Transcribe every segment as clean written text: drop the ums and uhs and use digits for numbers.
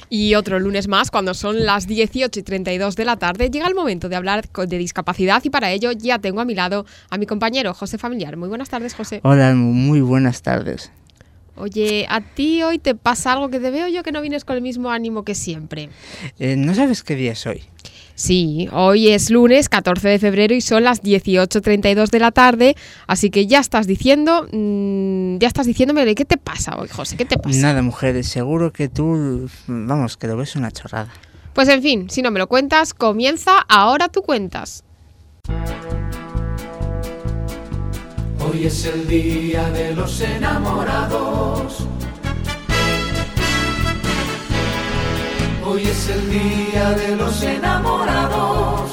Y otro lunes más, cuando son las 18:32 de la tarde, llega el momento de hablar de discapacidad y para ello ya tengo a mi lado a mi compañero José Familiar. Muy buenas tardes, José. Hola, muy buenas tardes. Oye, ¿a ti hoy te pasa algo que te veo yo que no vienes con el mismo ánimo que siempre? ¿No sabes qué día es hoy? Sí, hoy es lunes 14 de febrero y son las 18:32 de la tarde, así que ya estás diciéndome, ¿qué te pasa hoy, José? ¿Qué te pasa? Nada, mujer, seguro que tú, vamos, que lo ves una chorrada. Pues en fin, si no me lo cuentas, comienza Ahora Tú Cuentas. Hoy es el día de los enamorados. Hoy es el día de los enamorados.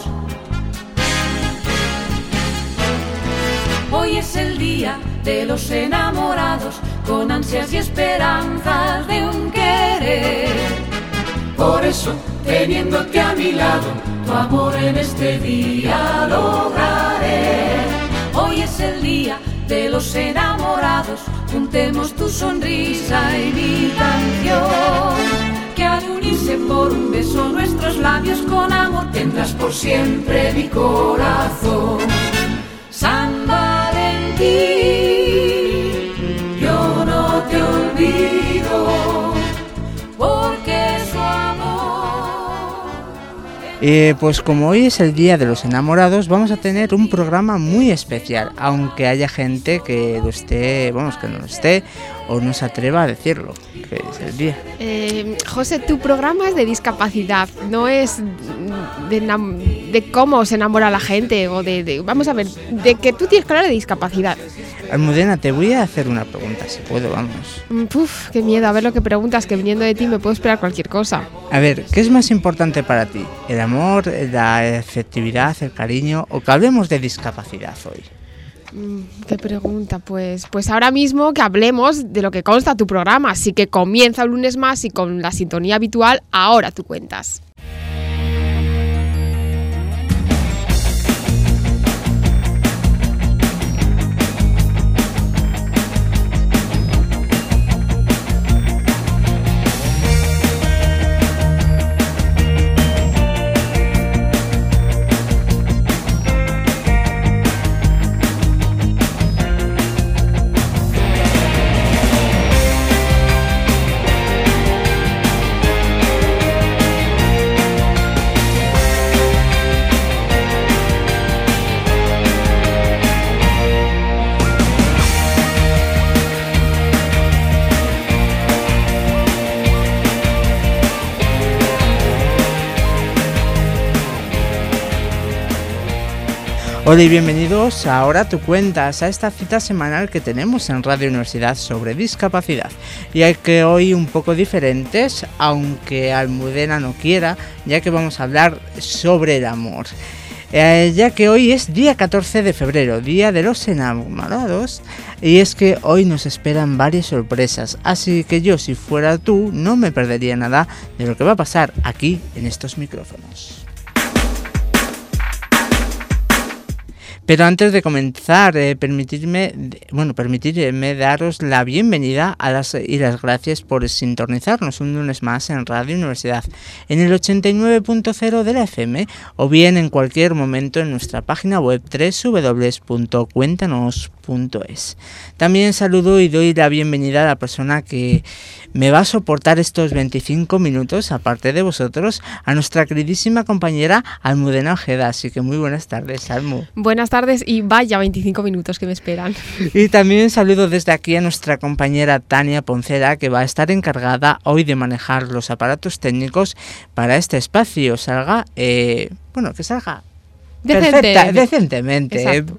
Hoy es el día de los enamorados, con ansias y esperanzas de un querer. Por eso, teniéndote a mi lado, tu amor en este día lograré. Hoy es el día de los enamorados, juntemos tu sonrisa y mi canción. Que al unirse por un beso nuestros labios con amor, tendrás por siempre mi corazón. San Valentín, yo no te olvido, porque su amor... Pues como hoy es el día de los enamorados, vamos a tener un programa muy especial, aunque haya gente que lo esté, que no lo esté o no se atreva a decirlo, que es el día. José, tu programa es de discapacidad, no es de cómo se enamora la gente o vamos a ver, de que tú tienes que hablar de discapacidad. Almudena, te voy a hacer una pregunta, si puedo, vamos. Qué miedo, a ver lo que preguntas, que viniendo de ti me puedo esperar cualquier cosa. A ver, ¿qué es más importante para ti? ¿El amor, la afectividad, el cariño o que hablemos de discapacidad hoy? ¿Qué pregunta? Pues ahora mismo que hablemos de lo que consta tu programa, así que comienza un lunes más y con la sintonía habitual, Ahora Tú Cuentas. Hola y bienvenidos a Ahora Tú Cuentas, a esta cita semanal que tenemos en Radio Universidad sobre discapacidad. Y hay que hoy un poco diferentes, aunque Almudena no quiera, ya que vamos a hablar sobre el amor. Ya que hoy es día 14 de febrero, día de los enamorados, y es que hoy nos esperan varias sorpresas, así que yo, si fuera tú, no me perdería nada de lo que va a pasar aquí en estos micrófonos. Pero antes de comenzar, permitirme daros la bienvenida y las gracias por sintonizarnos un lunes más en Radio Universidad, en el 89.0 de la FM, o bien en cualquier momento en nuestra página web www.cuentanos.es. También saludo y doy la bienvenida a la persona que me va a soportar estos 25 minutos, aparte de vosotros, a nuestra queridísima compañera Almudena Ojeda. Así que muy buenas tardes, Almu. Buenas tardes y vaya 25 minutos que me esperan. Y también saludo desde aquí a nuestra compañera Tania Poncela, que va a estar encargada hoy de manejar los aparatos técnicos para este espacio. Que salga decentemente. Exacto.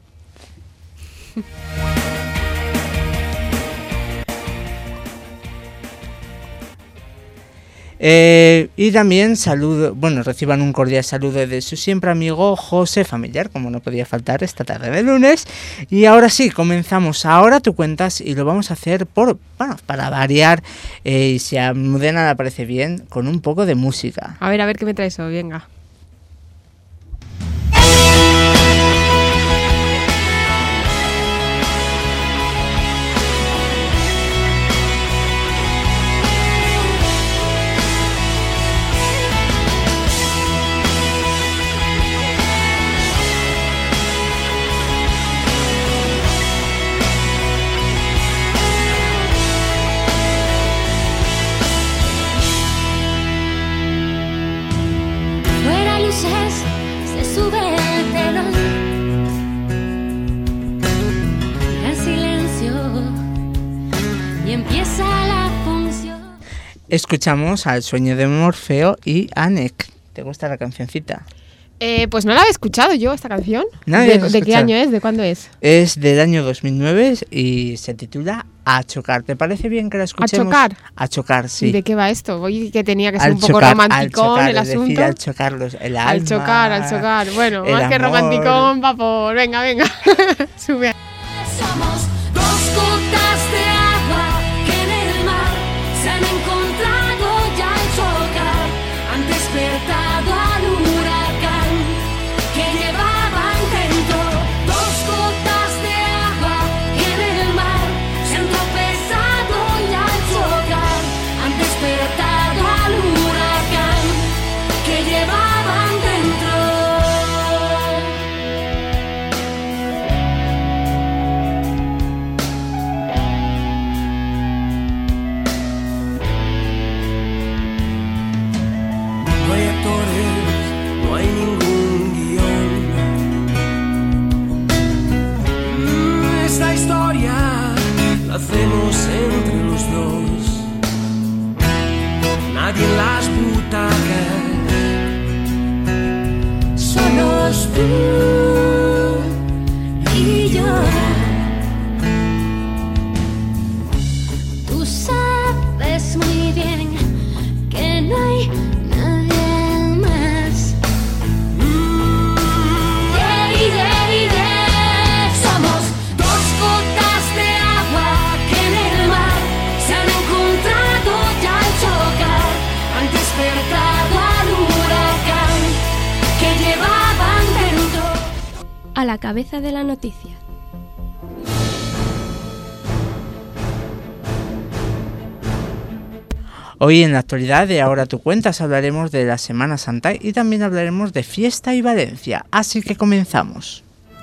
Y también reciban un cordial saludo de su siempre amigo José Familiar, como no podía faltar esta tarde de lunes. Y ahora sí, comenzamos Ahora Tú Cuentas y lo vamos a hacer para variar, y si a Almudena le parece bien, con un poco de música. A ver qué me traes hoy, venga. Escuchamos al Sueño de Morfeo y a Nek. ¿Te gusta la cancioncita? Pues no la había escuchado yo, esta canción. ¿De qué año es? ¿De cuándo es? Es del año 2009 y se titula A Chocar. ¿Te parece bien que la escuchemos? ¿A chocar? A chocar, sí. ¿Y de qué va esto? Oye, que tenía que ser Al un poco chocar, romanticón el asunto. Decir, al chocarlos, el alma, al chocar. Bueno, más que amor. romanticón, vapor. Venga. Sube. Somos dos gotas de agua que en el mar se han encontrado ya al chocar. Han despertado al huracán que llevaban dentro. Dos gotas de agua que en el mar se han tropezado ya al chocar. Han despertado al huracán que llevaban dentro. No hay actores, no hay ningún guión. Esta historia la hacemos entre los dos. Nadie en las butacas. Solos tú y yo. Tú sabes muy bien que no hay nadie más. Somos dos gotas de agua que en el mar se han encontrado ya al chocar. Han despertado al huracán que llevaban dentro. A la cabeza de la noticia. Hoy en la actualidad de Ahora Tú Cuentas hablaremos de la Semana Santa y también hablaremos de fiesta y Valencia, así que comenzamos.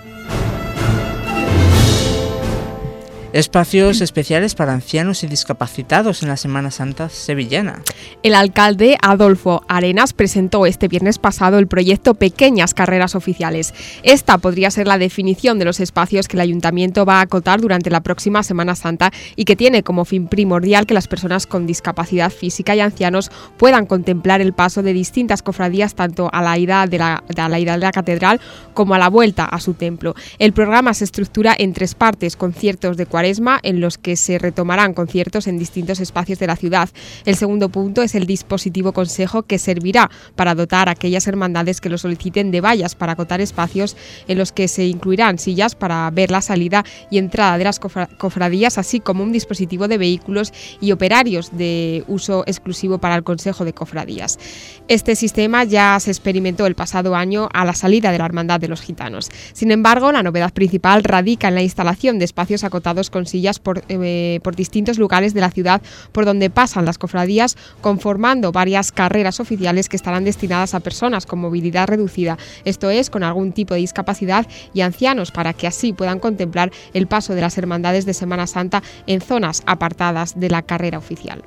Espacios especiales para ancianos y discapacitados en la Semana Santa sevillana. El alcalde Adolfo Arenas presentó este viernes pasado el proyecto Pequeñas Carreras Oficiales. Esta podría ser la definición de los espacios que el ayuntamiento va a acotar durante la próxima Semana Santa y que tiene como fin primordial que las personas con discapacidad física y ancianos puedan contemplar el paso de distintas cofradías tanto a la ida de la catedral como a la vuelta a su templo. El programa se estructura en 3 partes: conciertos de Cuaresma, en los que se retomarán conciertos en distintos espacios de la ciudad. El segundo punto es el dispositivo consejo, que servirá para dotar a aquellas hermandades que lo soliciten de vallas para acotar espacios, en los que se incluirán sillas para ver la salida y entrada de las cofradías, así como un dispositivo de vehículos y operarios de uso exclusivo para el consejo de cofradías. Este sistema ya se experimentó el pasado año a la salida de la Hermandad de los Gitanos. Sin embargo, la novedad principal radica en la instalación de espacios acotados con sillas por distintos lugares de la ciudad por donde pasan las cofradías, conformando varias carreras oficiales que estarán destinadas a personas con movilidad reducida, esto es, con algún tipo de discapacidad, y ancianos, para que así puedan contemplar el paso de las hermandades de Semana Santa en zonas apartadas de la carrera oficial.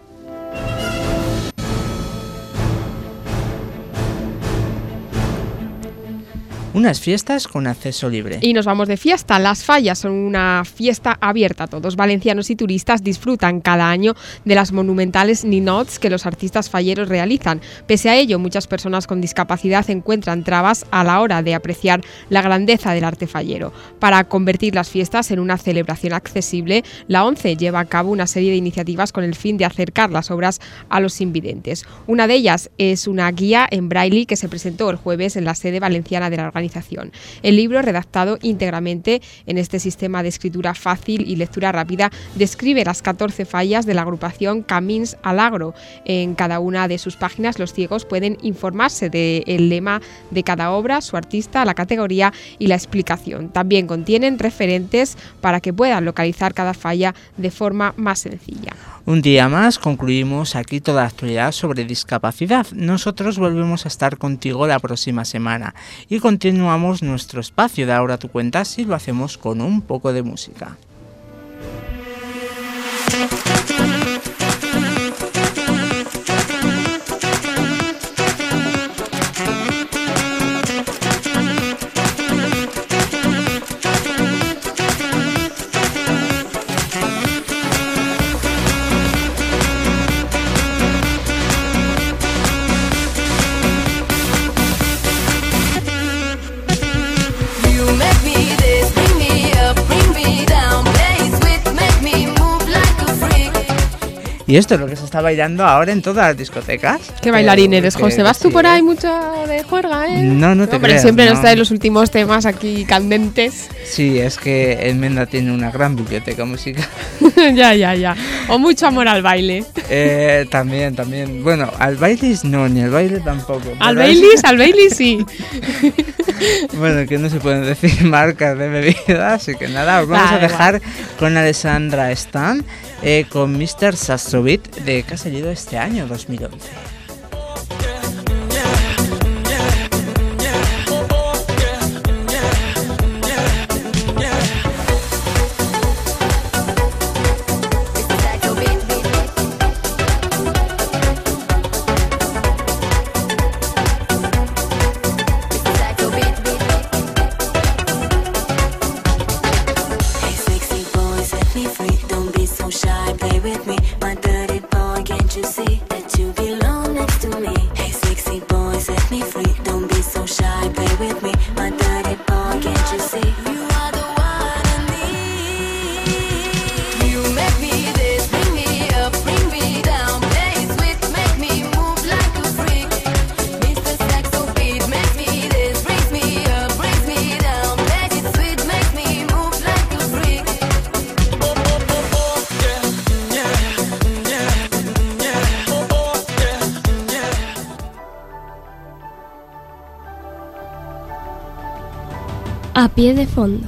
Unas fiestas con acceso libre. Y nos vamos de fiesta. Las Fallas son una fiesta abierta a todos. Valencianos y turistas disfrutan cada año de las monumentales ninots que los artistas falleros realizan. Pese a ello, muchas personas con discapacidad encuentran trabas a la hora de apreciar la grandeza del arte fallero. Para convertir las fiestas en una celebración accesible, la ONCE lleva a cabo una serie de iniciativas con el fin de acercar las obras a los invidentes. Una de ellas es una guía en braille que se presentó el jueves en la sede valenciana de la organización. El libro, redactado íntegramente en este sistema de escritura fácil y lectura rápida, describe las 14 fallas de la agrupación Camins al Agro. En cada una de sus páginas los ciegos pueden informarse del lema de cada obra, su artista, la categoría y la explicación. También contienen referentes para que puedan localizar cada falla de forma más sencilla. Un día más concluimos aquí toda la actualidad sobre discapacidad. Nosotros volvemos a estar contigo la próxima semana y continuamos nuestro espacio de Ahora Tú Cuentas y lo hacemos con un poco de música. Y esto es lo que se está bailando ahora en todas las discotecas. ¿Qué bailarín eres, José? ¿Vas tú por ahí ¿eh? mucho de juerga, eh? No te creas. Siempre no. nos trae los últimos temas aquí candentes. Sí, es que Enmenda tiene una gran biblioteca musical. Ya. O mucho amor al baile. También. Bueno, al Baileys no, ni al baile tampoco. Al Baileys sí. Bueno, que no se pueden decir marcas de bebida, así que nada, os vamos a dejar con Alessandra Stan, con Mr. Sastrovit, que ha salido este año, 2011. A pie de fondo.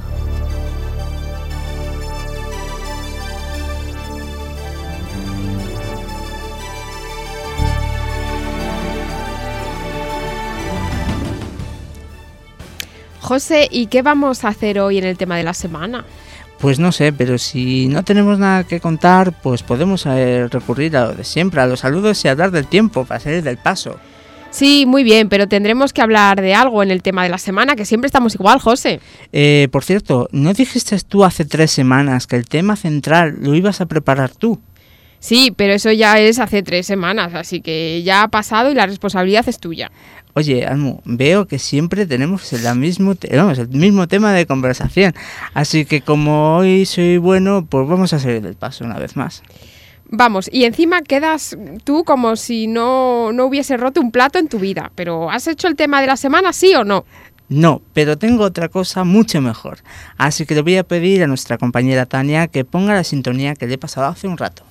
José, ¿y qué vamos a hacer hoy en el tema de la semana? Pues no sé, pero si no tenemos nada que contar, pues podemos recurrir a lo de siempre, a los saludos y hablar del tiempo para salir del paso. Sí, muy bien, pero tendremos que hablar de algo en el tema de la semana, que siempre estamos igual, José. Por cierto, ¿no dijiste tú hace 3 semanas que el tema central lo ibas a preparar tú? Sí, pero eso ya es hace 3 semanas, así que ya ha pasado y la responsabilidad es tuya. Oye, Almu, veo que siempre tenemos el mismo tema de conversación, así que como hoy soy bueno, pues vamos a salir del paso una vez más. Vamos, y encima quedas tú como si no hubiese roto un plato en tu vida. ¿Pero has hecho el tema de la semana, sí o no? No, pero tengo otra cosa mucho mejor. Así que le voy a pedir a nuestra compañera Tania que ponga la sintonía que le he pasado hace un rato.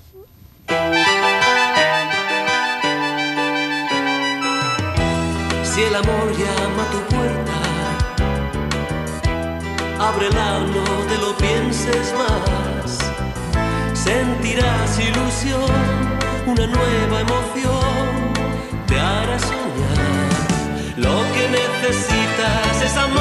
Si el amor llama a tu puerta, ábrela, no te lo pienses más. Sentirás ilusión, una nueva emoción te hará soñar. Lo que necesitas es amor.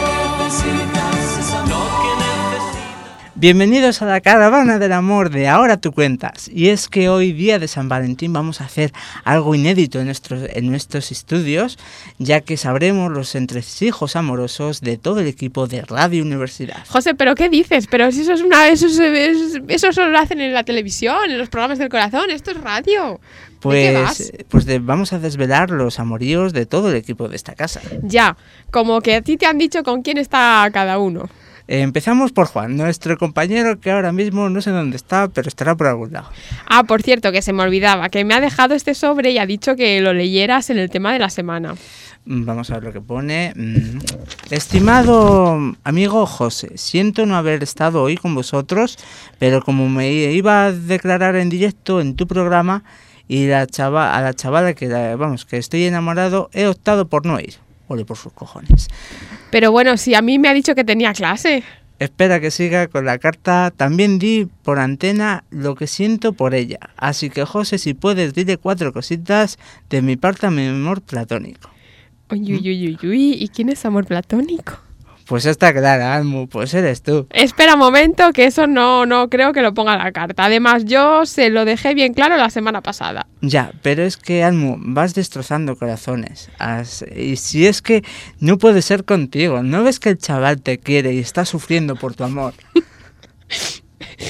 Bienvenidos a la caravana del amor de Ahora tú cuentas. Y es que hoy, día de San Valentín, vamos a hacer algo inédito en nuestros estudios, ya que sabremos los entresijos amorosos de todo el equipo de Radio Universidad. José, ¿pero qué dices? Pero si eso solo lo hacen en la televisión, en los programas del corazón. Esto es radio. Vamos a desvelar los amoríos de todo el equipo de esta casa. Ya, como que a ti te han dicho con quién está cada uno. Empezamos por Juan, nuestro compañero que ahora mismo no sé dónde está, pero estará por algún lado. Ah, por cierto, que se me olvidaba, que me ha dejado este sobre y ha dicho que lo leyeras en el tema de la semana. Vamos a ver lo que pone. Estimado amigo José, siento no haber estado hoy con vosotros, pero como me iba a declarar en directo en tu programa y a la chavala que estoy enamorado, he optado por no ir. Ole por sus cojones. Pero bueno, si a mí me ha dicho que tenía clase. Espera que siga con la carta. También di por antena lo que siento por ella. Así que, José, si puedes, dile 4 cositas de mi parte a mi amor platónico. Uy, ¿y quién es amor platónico? Pues está clara, Almu, pues eres tú. Espera un momento, que eso no creo que lo ponga en la carta. Además, yo se lo dejé bien claro la semana pasada. Ya, pero es que, Almu, vas destrozando corazones. Y si es que no puede ser contigo, ¿no ves que el chaval te quiere y está sufriendo por tu amor?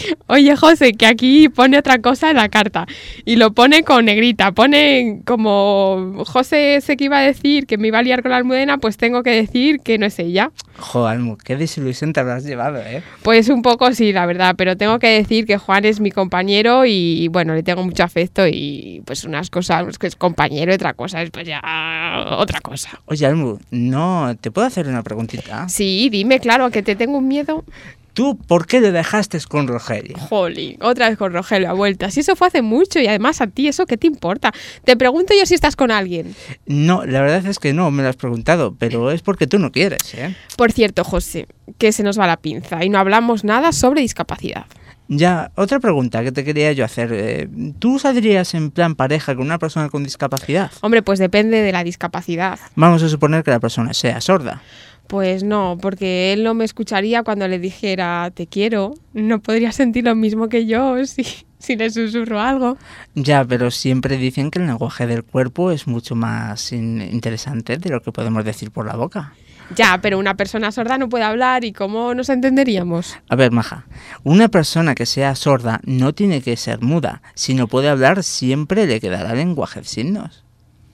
Oye, José, que aquí pone otra cosa en la carta y lo pone con negrita, pone como José sé que iba a decir que me iba a liar con la Almudena, pues tengo que decir que no es ella. Jo, Almu, qué desilusión te habrás llevado, ¿eh? Pues un poco sí, la verdad, pero tengo que decir que Juan es mi compañero y bueno, le tengo mucho afecto y pues unas cosas pues, que es compañero y otra cosa es pues ya otra cosa. Oye, Almu, no, ¿te puedo hacer una preguntita? Sí, dime, claro, que te tengo un miedo. ¿Tú por qué le dejaste con Rogelio? Jolín, otra vez con Rogelio a vueltas. Y eso fue hace mucho y además a ti, ¿eso qué te importa? Te pregunto yo si estás con alguien. No, la verdad es que no, me lo has preguntado, pero es porque tú no quieres, ¿eh? Por cierto, José, que se nos va la pinza y no hablamos nada sobre discapacidad. Ya, otra pregunta que te quería yo hacer. ¿Tú saldrías en plan pareja con una persona con discapacidad? Hombre, pues depende de la discapacidad. Vamos a suponer que la persona sea sorda. Pues no, porque él no me escucharía cuando le dijera te quiero. No podría sentir lo mismo que yo si le susurro algo. Ya, pero siempre dicen que el lenguaje del cuerpo es mucho más interesante de lo que podemos decir por la boca. Ya, pero una persona sorda no puede hablar y ¿cómo nos entenderíamos? A ver, Maja, una persona que sea sorda no tiene que ser muda. Si no puede hablar, siempre le quedará lenguaje de signos.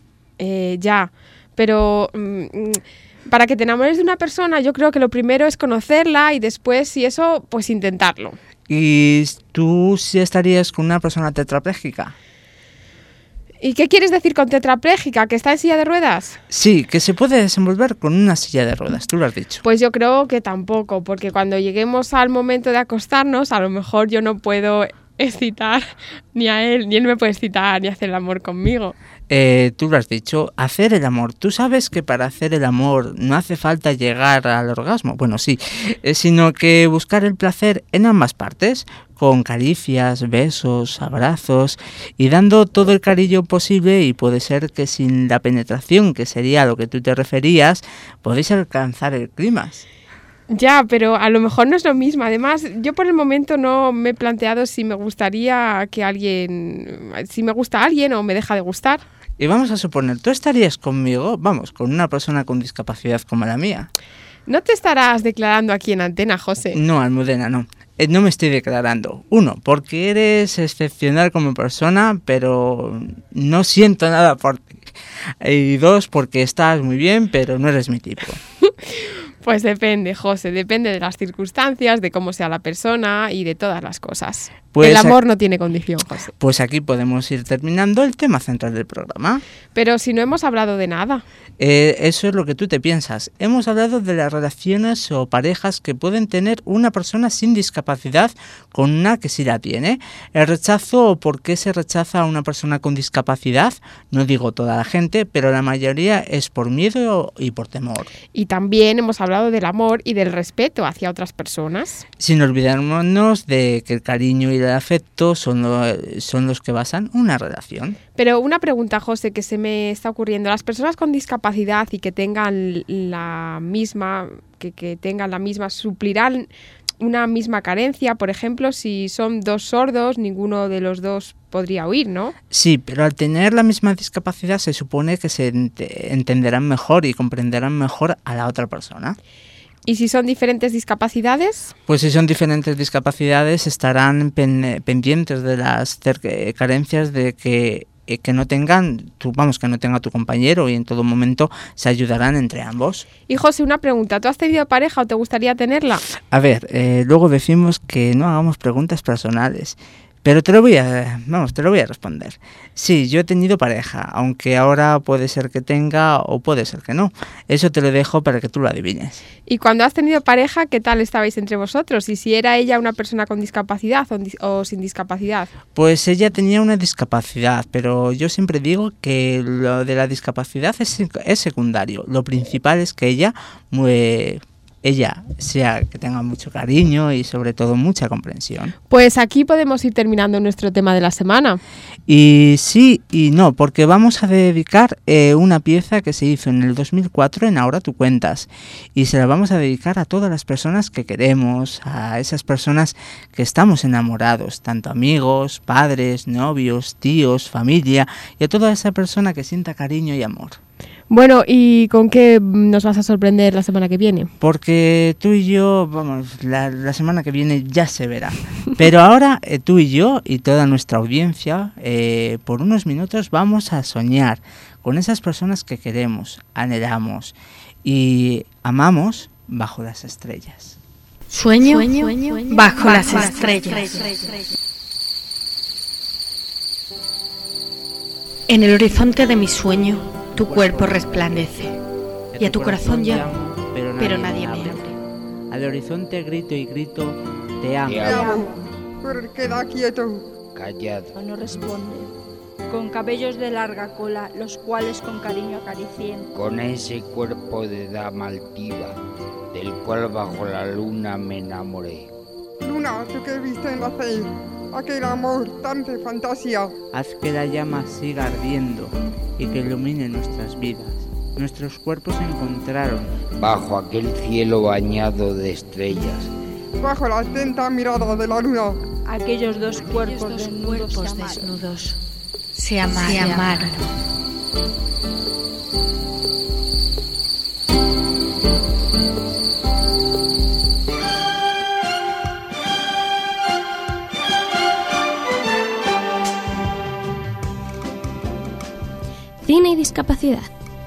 Ya, pero... para que te enamores de una persona, yo creo que lo primero es conocerla y después, si eso, pues intentarlo. ¿Y tú sí estarías con una persona tetrapléjica? ¿Y qué quieres decir con tetrapléjica? ¿Que está en silla de ruedas? Sí, que se puede desenvolver con una silla de ruedas, tú lo has dicho. Pues yo creo que tampoco, porque cuando lleguemos al momento de acostarnos, a lo mejor yo no puedo excitar ni a él, ni él me puede excitar ni hacer el amor conmigo. Tú lo has dicho, hacer el amor. ¿Tú sabes que para hacer el amor no hace falta llegar al orgasmo? Bueno, sí, sino que buscar el placer en ambas partes, con caricias, besos, abrazos y dando todo el cariño posible, y puede ser que sin la penetración, que sería a lo que tú te referías, podéis alcanzar el clímax. Ya, pero a lo mejor no es lo mismo. Además, yo por el momento no me he planteado si me gustaría que alguien, si me gusta alguien o me deja de gustar. Y vamos a suponer, ¿tú estarías conmigo, vamos, con una persona con discapacidad como la mía? ¿No te estarás declarando aquí en antena, José? No, Almudena, no. No me estoy declarando. 1, porque eres excepcional como persona, pero no siento nada por ti. Y 2, porque estás muy bien, pero no eres mi tipo. Pues depende, José, depende de las circunstancias, de cómo sea la persona y de todas las cosas. Pues el amor no tiene condición, José. Pues aquí podemos ir terminando el tema central del programa. Pero si no hemos hablado de nada. Eso es lo que tú te piensas. Hemos hablado de las relaciones o parejas que pueden tener una persona sin discapacidad con una que sí la tiene. El rechazo, o por qué se rechaza a una persona con discapacidad, no digo toda la gente, pero la mayoría es por miedo y por temor. Y también hemos hablado del amor y del respeto hacia otras personas. Sin olvidarnos de que el cariño y el afecto son los que basan una relación. Pero una pregunta, José, que se me está ocurriendo. Las personas con discapacidad y que tengan la misma, suplirán una misma carencia. Por ejemplo, si son 2 sordos, ninguno de los 2 podría oír, ¿no? Sí, pero al tener la misma discapacidad se supone que se entenderán mejor y comprenderán mejor a la otra persona. ¿Y si son diferentes discapacidades? Pues si son diferentes discapacidades estarán pendientes de las carencias de que no tengan que no tenga tu compañero, y en todo momento se ayudarán entre ambos. Y José, una pregunta, ¿tú has tenido pareja o te gustaría tenerla? A ver, luego decimos que no hagamos preguntas personales, pero te lo voy a responder. Sí, yo he tenido pareja, aunque ahora puede ser que tenga o puede ser que no. Eso te lo dejo para que tú lo adivines. Y cuando has tenido pareja, ¿qué tal estabais entre vosotros? ¿Y si era ella una persona con discapacidad o sin discapacidad? Pues ella tenía una discapacidad, pero yo siempre digo que lo de la discapacidad es secundario. Lo principal es que ella sea que tenga mucho cariño y sobre todo mucha comprensión. Pues aquí podemos ir terminando nuestro tema de la semana. Y sí y no, porque vamos a dedicar una pieza que se hizo en el 2004 en Ahora tú cuentas, y se la vamos a dedicar a todas las personas que queremos, a esas personas que estamos enamorados, tanto amigos, padres, novios, tíos, familia, y a toda esa persona que sienta cariño y amor. Bueno, ¿y con qué nos vas a sorprender la semana que viene? Porque tú y yo, vamos, la semana que viene ya se verá. Pero ahora tú y yo y toda nuestra audiencia, por unos minutos vamos a soñar con esas personas que queremos, anhelamos y amamos bajo las estrellas. Sueño bajo las estrellas. En el horizonte de mi sueño, tu cuerpo resplandece, y a tu corazón llamo, pero nadie me abre. Al horizonte grito y grito, te amo. Te amo. Pero queda quieto. Callado. No responde. Con cabellos de larga cola, los cuales con cariño acaricien. Con ese cuerpo de dama altiva, del cual bajo la luna me enamoré. Luna, tú que viste en la fe, aquel amor tan de fantasía. Haz que la llama siga ardiendo y que ilumine nuestras vidas. Nuestros cuerpos se encontraron bajo aquel cielo bañado de estrellas, bajo la atenta mirada de la luna. Aquellos dos cuerpos desnudos se amaron. Cine y discapacidad.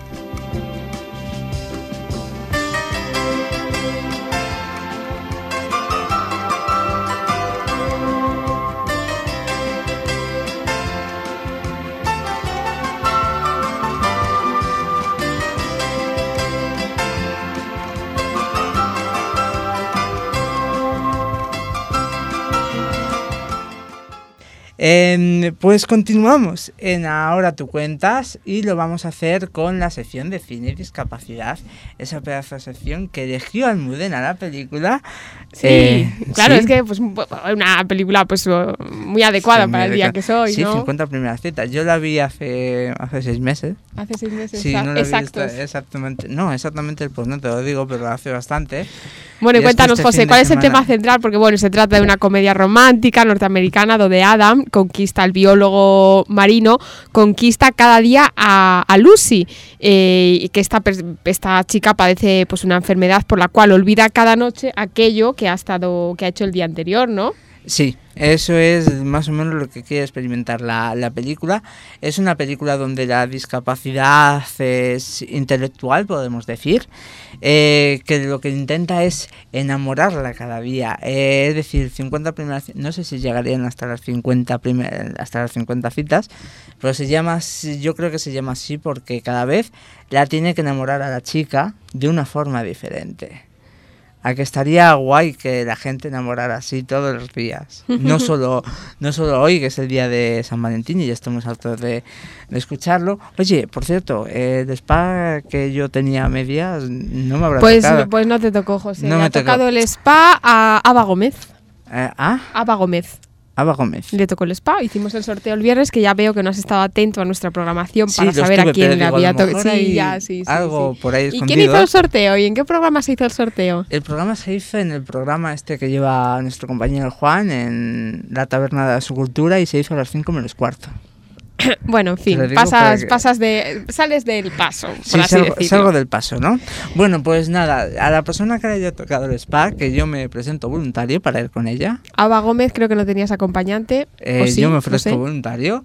Pues continuamos en Ahora tú cuentas y lo vamos a hacer con la sección de cine y discapacidad, esa pedazo de sección que eligió Almudena la película. Sí, claro, ¿sí? Es que pues una película pues muy adecuada para el día que soy, sí, ¿no? 50 primeras citas. Yo la vi hace 6 meses. Hace 6 meses, sí, no la exactos. Vi exactamente pues no te lo digo, pero hace bastante. Bueno, y cuéntanos, José, ¿cuál es el tema central? Porque bueno, se trata de una comedia romántica norteamericana donde Adam conquista al biólogo marino, conquista cada día a Lucy, y que esta chica padece pues una enfermedad por la cual olvida cada noche aquello que ha hecho el día anterior, ¿no? Sí, eso es más o menos lo que quiere experimentar la película. Es una película donde la discapacidad es intelectual, podemos decir, que lo que intenta es enamorarla cada día. Es decir, 50 primeras, no sé si llegarían hasta las 50 citas, pero yo creo que se llama así porque cada vez la tiene que enamorar a la chica de una forma diferente. A que estaría guay que la gente enamorara así todos los días. No solo hoy, que es el día de San Valentín y ya estamos hartos de escucharlo. Oye, por cierto, el spa que yo tenía a medias no me habrá tocado. Pues no te tocó, José. No le me ha tocado el spa a Ava Gómez. Ava Gómez. Ava Gómez. Le tocó el spa, hicimos el sorteo el viernes, que ya veo que no has estado atento a nuestra programación para saber estuve, a quién le había tocado. Sí, algo por ahí escondido. ¿Y quién hizo el sorteo? ¿Y en qué programa se hizo el sorteo? El programa se hizo en el programa que lleva nuestro compañero Juan, en la taberna de su cultura, y se hizo a las 5 menos cuarto. Bueno, en fin, sales del paso, por así decirlo. Salgo del paso, ¿no? Bueno, pues nada, a la persona que le haya tocado el spa, que yo me presento voluntario para ir con ella. Ava Gómez, creo que no tenías acompañante. Sí, yo me ofrezco voluntario.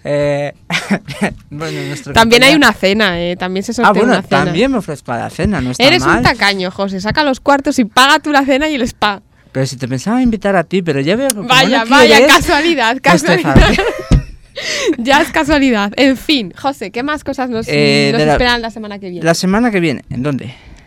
Bueno, también hay una cena, también se sortea una cena. También me ofrezco a la cena, no está Eres mal. un tacaño, José, saca los cuartos y paga tú la cena y el spa. Pero si te pensaba invitar a ti, pero ya veo que Vaya, casualidad. Ya es casualidad. En fin, José, ¿qué más cosas nos esperan la semana que viene? ¿La semana que viene? ¿En dónde?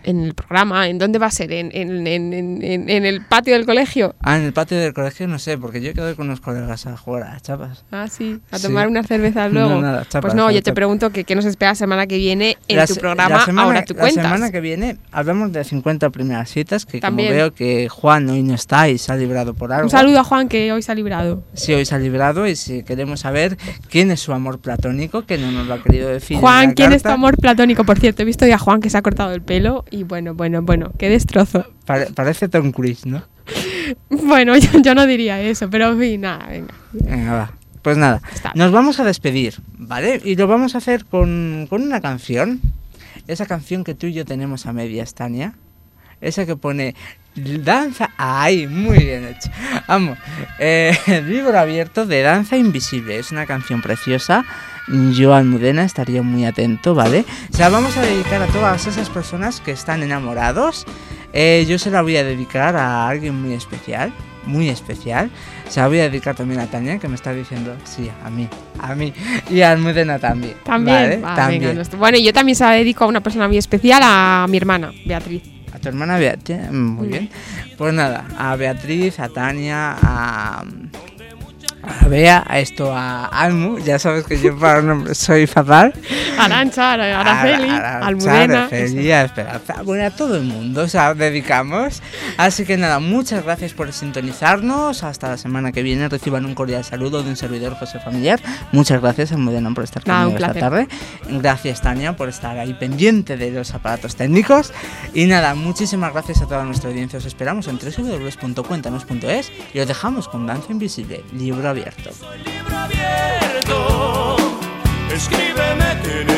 En el programa, ¿en dónde va a ser? ¿En el patio del colegio? En el patio del colegio no sé, porque yo quedo con unos colegas a jugar a chapas. Ah, sí, a tomar unas cervezas luego. No, nada, chapas, pues no, yo te pregunto que qué nos espera la semana que viene en tu programa Ahora Tú Cuentas. La semana que viene hablamos de 50 primeras citas, que también. Como veo que Juan hoy no está y se ha librado por algo. Un saludo a Juan, que hoy se ha librado. Sí, hoy se ha librado, y si queremos saber quién es su amor platónico, que no nos lo ha querido decir. Juan, ¿quién es tu amor platónico? Por cierto, he visto ya a Juan que se ha cortado el pelo y bueno, qué destrozo. Parece Tom Cruise, ¿no? Bueno, yo no diría eso, pero en fin, nada, venga. Venga, va. Pues nada, nos vamos a despedir, ¿vale? Y lo vamos a hacer con una canción. Esa canción que tú y yo tenemos a medias, Tania. Esa que pone danza... ¡Ay! Muy bien hecho. Vamos. El libro abierto de Danza Invisible. Es una canción preciosa. Yo, Almudena, estaría muy atento, ¿vale? Se la vamos a dedicar a todas esas personas que están enamorados. Yo se la voy a dedicar a alguien muy especial. Muy especial. Se la voy a dedicar también a Tania, que me está diciendo sí, a mí. Y a Almudena también. También. ¿Vale? También. Venga, bueno, yo también se la dedico a una persona muy especial, a mi hermana, Beatriz. A tu hermana Beatriz, muy bien. Pues nada, a Beatriz, a Tania, a Bea, a Almu, ya sabes que yo para nombres soy fatal. Arantxa, Araceli, Almudena. Araceli, a Esperanza, bueno, a todo el mundo, o sea, dedicamos. Así que nada, muchas gracias por sintonizarnos. Hasta la semana que viene. Reciban un cordial saludo de un servidor, José Familiar. Muchas gracias, Almudena, por estar conmigo esta tarde. Gracias, Tania, por estar ahí pendiente de los aparatos técnicos. Y nada, muchísimas gracias a toda nuestra audiencia. Os esperamos en www.cuentanos.es y os dejamos con Danza Invisible, libro abierto. Soy libro abierto, escríbeme que